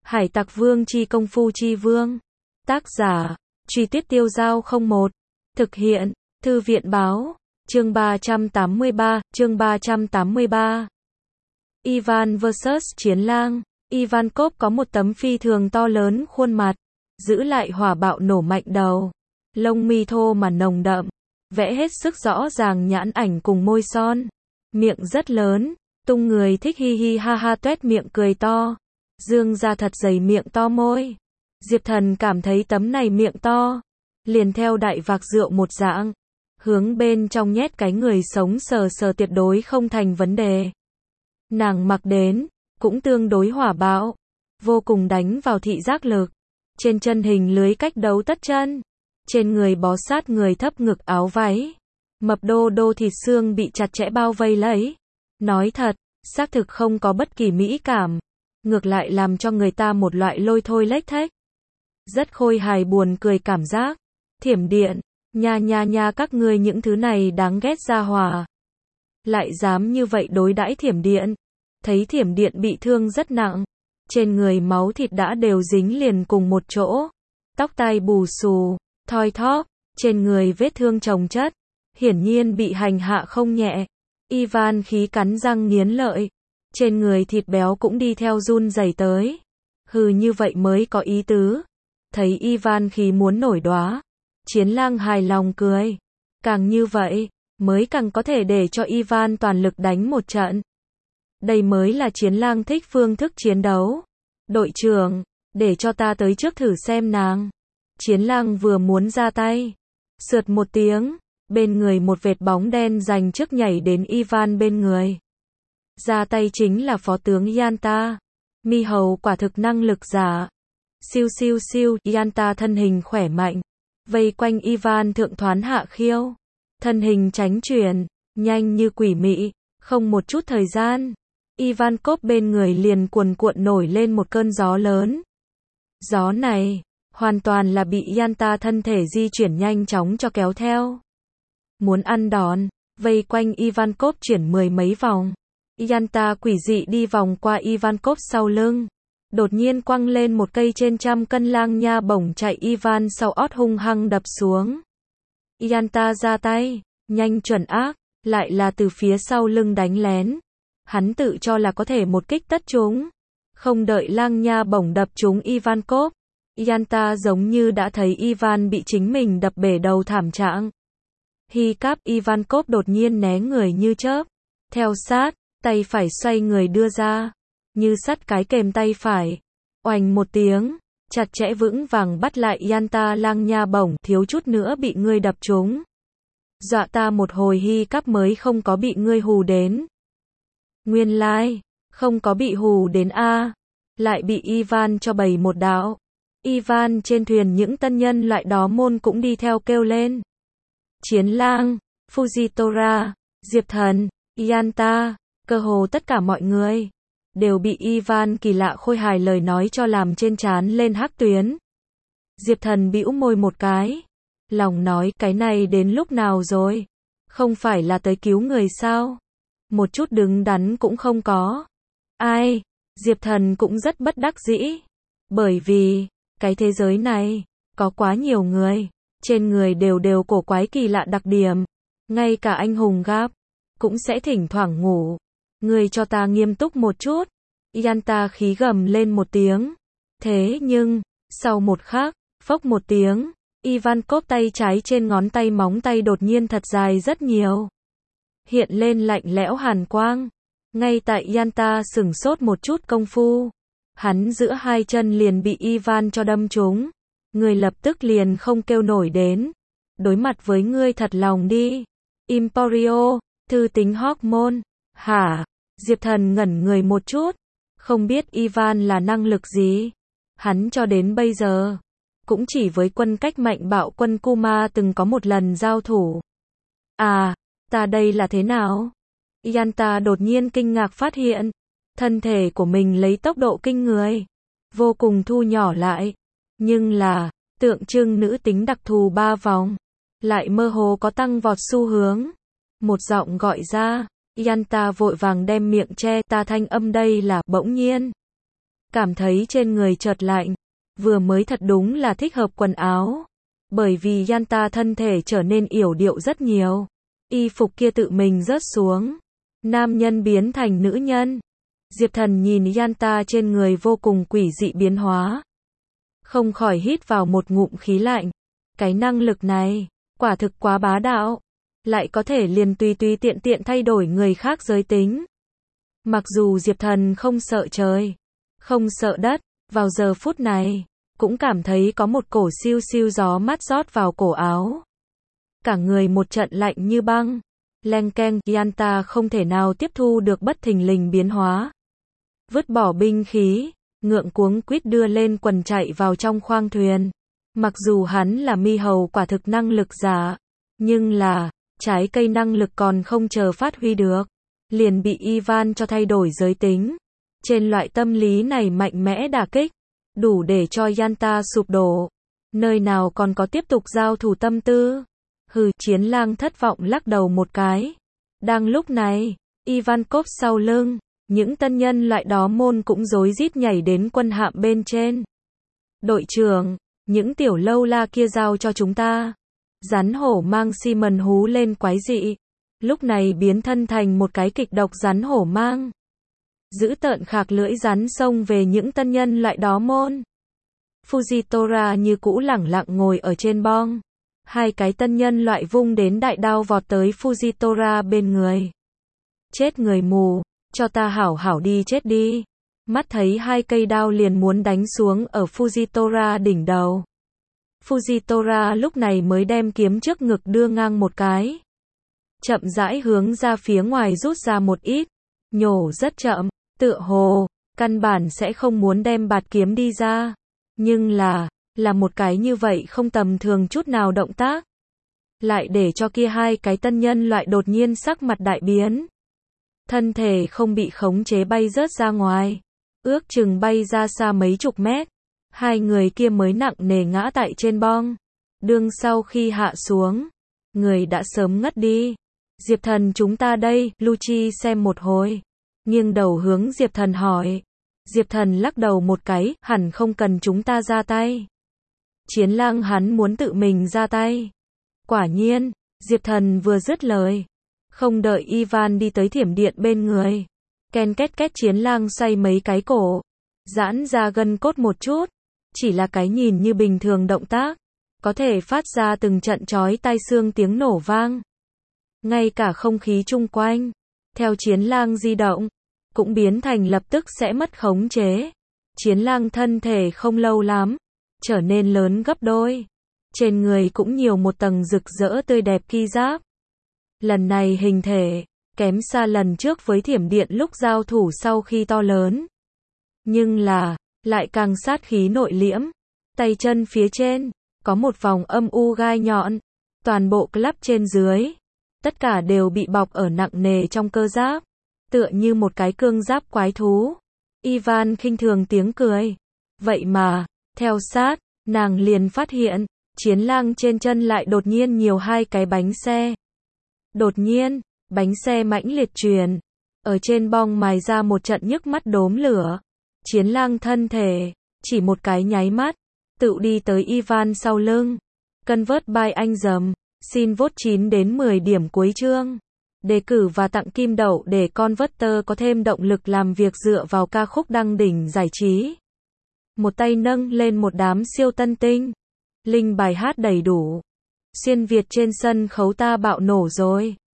Hải Tặc Vương chi công phu chi vương. Tác giả, Truy Tuyết Tiêu Giao 01. Thực hiện, Thư viện báo, chương 383. Ivan vs Chiến Lang. Ivankov có một tấm phi thường to lớn khuôn mặt, giữ lại hỏa bạo nổ mạnh đầu. Lông mi thô mà nồng đậm, vẽ hết sức rõ ràng nhãn ảnh cùng môi son. Miệng rất lớn, tung người thích hi hi ha ha tuét miệng cười to. Dương ra thật dày miệng to môi. Diệp Thần cảm thấy tấm này miệng to, liền theo đại vạc rượu một dạng. Hướng bên trong nhét cái người sống sờ sờ tuyệt đối không thành vấn đề. Nàng mặc đến, cũng tương đối hỏa bạo, vô cùng đánh vào thị giác lực. Trên chân hình lưới cách đấu tất chân, trên người bó sát người thấp ngực áo váy. Mập đô đô thịt xương bị chặt chẽ bao vây lấy. Nói thật, xác thực không có bất kỳ mỹ cảm, ngược lại làm cho người ta một loại lôi thôi lếch thếch. Rất khôi hài buồn cười cảm giác. Thiểm điện, nha các ngươi những thứ này đáng ghét ra hỏa. Lại dám như vậy đối đãi Thiểm điện. Thấy Thiểm điện bị thương rất nặng, trên người máu thịt đã đều dính liền cùng một chỗ. Tóc tai bù xù, thoi thóp, trên người vết thương chồng chất, hiển nhiên bị hành hạ không nhẹ. Ivan khí cắn răng nghiến lợi, trên người thịt béo cũng đi theo run rẩy tới. Hừ, như vậy mới có ý tứ. Thấy Ivan khí muốn nổi đoá, Chiến Lang hài lòng cười. Càng như vậy, mới càng có thể để cho Ivan toàn lực đánh một trận. Đây mới là Chiến Lang thích phương thức chiến đấu. Đội trưởng, để cho ta tới trước thử xem nàng. Chiến Lang vừa muốn ra tay, sượt một tiếng, bên người một vệt bóng đen giành trước nhảy đến Ivan bên người. Ra tay chính là phó tướng Yanta. Mi hầu quả thực năng lực giả. Siêu, Yanta thân hình khỏe mạnh, vây quanh Ivan thượng thoán hạ khiêu. Thân hình tránh chuyển, nhanh như quỷ mị, không một chút thời gian. Ivankov bên người liền cuồn cuộn nổi lên một cơn gió lớn. Gió này, hoàn toàn là bị Yanta thân thể di chuyển nhanh chóng cho kéo theo. Muốn ăn đòn, vây quanh Ivankov chuyển mười mấy vòng. Yanta quỷ dị đi vòng qua Ivankov sau lưng. Đột nhiên quăng lên một cây trên 100 cân lang nha bổng chạy Ivan sau ót hung hăng đập xuống. Yanta ra tay, nhanh chuẩn ác, lại là từ phía sau lưng đánh lén. Hắn tự cho là có thể một kích tất chúng. Không đợi lang nha bổng đập trúng Ivankov, Yanta giống như đã thấy Ivan bị chính mình đập bể đầu thảm trạng. Hi cáp Ivankov đột nhiên né người như chớp. Theo sát, tay phải xoay người đưa ra. Như sắt cái kềm tay phải. Oành một tiếng, chặt chẽ vững vàng bắt lại Yanta lang nha bổng, thiếu chút nữa bị ngươi đập trúng. Dọa ta một hồi Hi cáp mới không có bị ngươi hù đến. Nguyên lai, không có bị hù đến a, lại bị Ivan cho bày một đạo. Ivan trên thuyền những tân nhân loại đó môn cũng đi theo kêu lên. Chiến Lang, Fujitora, Diệp Thần, Yanta, cơ hồ tất cả mọi người đều bị Ivan kỳ lạ khôi hài lời nói cho làm trên trán lên hắc tuyến. Diệp Thần bĩu môi một cái, lòng nói cái này đến lúc nào rồi? Không phải là tới cứu người sao? Một chút đứng đắn cũng không có. Ai? Diệp Thần cũng rất bất đắc dĩ. Bởi vì, cái thế giới này, có quá nhiều người, trên người đều cổ quái kỳ lạ đặc điểm. Ngay cả anh hùng gáp, cũng sẽ thỉnh thoảng ngủ. Người cho ta nghiêm túc một chút. Yanta khí gầm lên một tiếng. Thế nhưng, sau một khắc, phốc một tiếng, Ivankov tay trái trên ngón tay móng tay đột nhiên thật dài rất nhiều. Hiện lên lạnh lẽo hàn quang. Ngay tại Yanta sửng sốt một chút công phu, hắn giữa hai chân liền bị Ivan cho đâm trúng. Người lập tức liền không kêu nổi đến. Đối mặt với ngươi thật lòng đi. Emporio, thư tính hormone. Hả? Diệp Thần ngẩn người một chút. Không biết Ivan là năng lực gì. Hắn cho đến bây giờ, cũng chỉ với quân cách mạnh bạo quân Kuma từng có một lần giao thủ. À, ta đây là thế nào? Yanta đột nhiên kinh ngạc phát hiện, thân thể của mình lấy tốc độ kinh người, vô cùng thu nhỏ lại. Nhưng là, tượng trưng nữ tính đặc thù 3 vòng, lại mơ hồ có tăng vọt xu hướng. Một giọng gọi ra, Yanta vội vàng đem miệng che, ta thanh âm đây là, bỗng nhiên. cảm thấy trên người chợt lạnh. Vừa mới thật đúng là thích hợp quần áo. Bởi vì Yanta thân thể trở nên yểu điệu rất nhiều. Y phục kia tự mình rớt xuống. Nam nhân biến thành nữ nhân. Diệp Thần nhìn Yanta trên người vô cùng quỷ dị biến hóa. Không khỏi hít vào một ngụm khí lạnh. Cái năng lực này, quả thực quá bá đạo. Lại có thể liền tùy tiện tiện thay đổi người khác giới tính. Mặc dù Diệp Thần không sợ trời, không sợ đất, vào giờ phút này, cũng cảm thấy có một cổ siêu siêu gió mát rót vào cổ áo. Cả người một trận lạnh như băng. Leng keng, Yanta không thể nào tiếp thu được bất thình lình biến hóa. Vứt bỏ binh khí, ngượng cuống quýt đưa lên quần chạy vào trong khoang thuyền. Mặc dù hắn là mi hầu quả thực năng lực giả, nhưng là, trái cây năng lực còn không chờ phát huy được. Liền bị Ivan cho thay đổi giới tính. Trên loại tâm lý này mạnh mẽ đả kích, đủ để cho Yanta sụp đổ. Nơi nào còn có tiếp tục giao thủ tâm tư. Hừ, Chiến Lang thất vọng lắc đầu một cái. Đang lúc này, Ivankov sau lưng, những tân nhân loại đó môn cũng rối rít nhảy đến quân hạm bên trên. Đội trưởng, những tiểu lâu la kia giao cho chúng ta. Rắn hổ mang Simon hú lên quái dị. Lúc này biến thân thành một cái kịch độc rắn hổ mang. Giữ tợn khạc lưỡi rắn xông về những tân nhân loại đó môn. Fujitora như cũ lẳng lặng ngồi ở trên bong. Hai cái tân nhân loại vung đến đại đao vọt tới Fujitora bên người. Chết người mù, cho ta hảo hảo đi chết đi. Mắt thấy hai cây đao liền muốn đánh xuống ở Fujitora đỉnh đầu. Fujitora lúc này mới đem kiếm trước ngực đưa ngang một cái. Chậm rãi hướng ra phía ngoài rút ra một ít. Nhổ rất chậm, tựa hồ, căn bản sẽ không muốn đem bạt kiếm đi ra. Nhưng là một cái như vậy không tầm thường chút nào động tác. Lại để cho kia hai cái tân nhân loại đột nhiên sắc mặt đại biến. Thân thể không bị khống chế bay rớt ra ngoài. Ước chừng bay ra xa mấy chục mét. Hai người kia mới nặng nề ngã tại trên bong. Đương sau khi hạ xuống, người đã sớm ngất đi. Diệp Thần chúng ta đây, Lucci xem một hồi. Nghiêng đầu hướng Diệp Thần hỏi. Diệp Thần lắc đầu một cái, hẳn không cần chúng ta ra tay. Chiến Lang hắn muốn tự mình ra tay. Quả nhiên, Diệp Thần vừa dứt lời. Không đợi Ivan đi tới thiểm điện bên người. Ken két két Chiến Lang xoay mấy cái cổ. Giãn ra gân cốt một chút. Chỉ là cái nhìn như bình thường động tác. Có thể phát ra từng trận chói tai xương tiếng nổ vang. Ngay cả không khí chung quanh, theo Chiến Lang di động, cũng biến thành lập tức sẽ mất khống chế. Chiến Lang thân thể không lâu lắm, trở nên lớn gấp đôi. Trên người cũng nhiều một tầng rực rỡ tươi đẹp ki giáp. Lần này hình thể, kém xa lần trước với thiểm điện lúc giao thủ sau khi to lớn. Nhưng lại càng sát khí nội liễm. Tay chân phía trên, có một vòng âm u gai nhọn. Toàn bộ club trên dưới. Tất cả đều bị bọc ở nặng nề trong cơ giáp. Tựa như một cái cương giáp quái thú. Ivan khinh thường tiếng cười. Vậy mà, theo sát, nàng liền phát hiện, Chiến Lang trên chân lại đột nhiên nhiều hai cái bánh xe. Đột nhiên, bánh xe mãnh liệt truyền. Ở trên bong mài ra một trận nhức mắt đốm lửa. Chiến Lang thân thể, chỉ một cái nháy mắt, tự đi tới Ivan sau lưng. Convert by anh dầm. Xin vote 9 đến 10 điểm cuối chương. Đề cử và tặng kim đậu để Converter có thêm động lực làm việc dựa vào ca khúc đăng đỉnh giải trí. Một tay nâng lên một đám siêu tân tinh. Link bài hát đầy đủ. Xuyên Việt trên sân khấu ta bạo nổ rồi.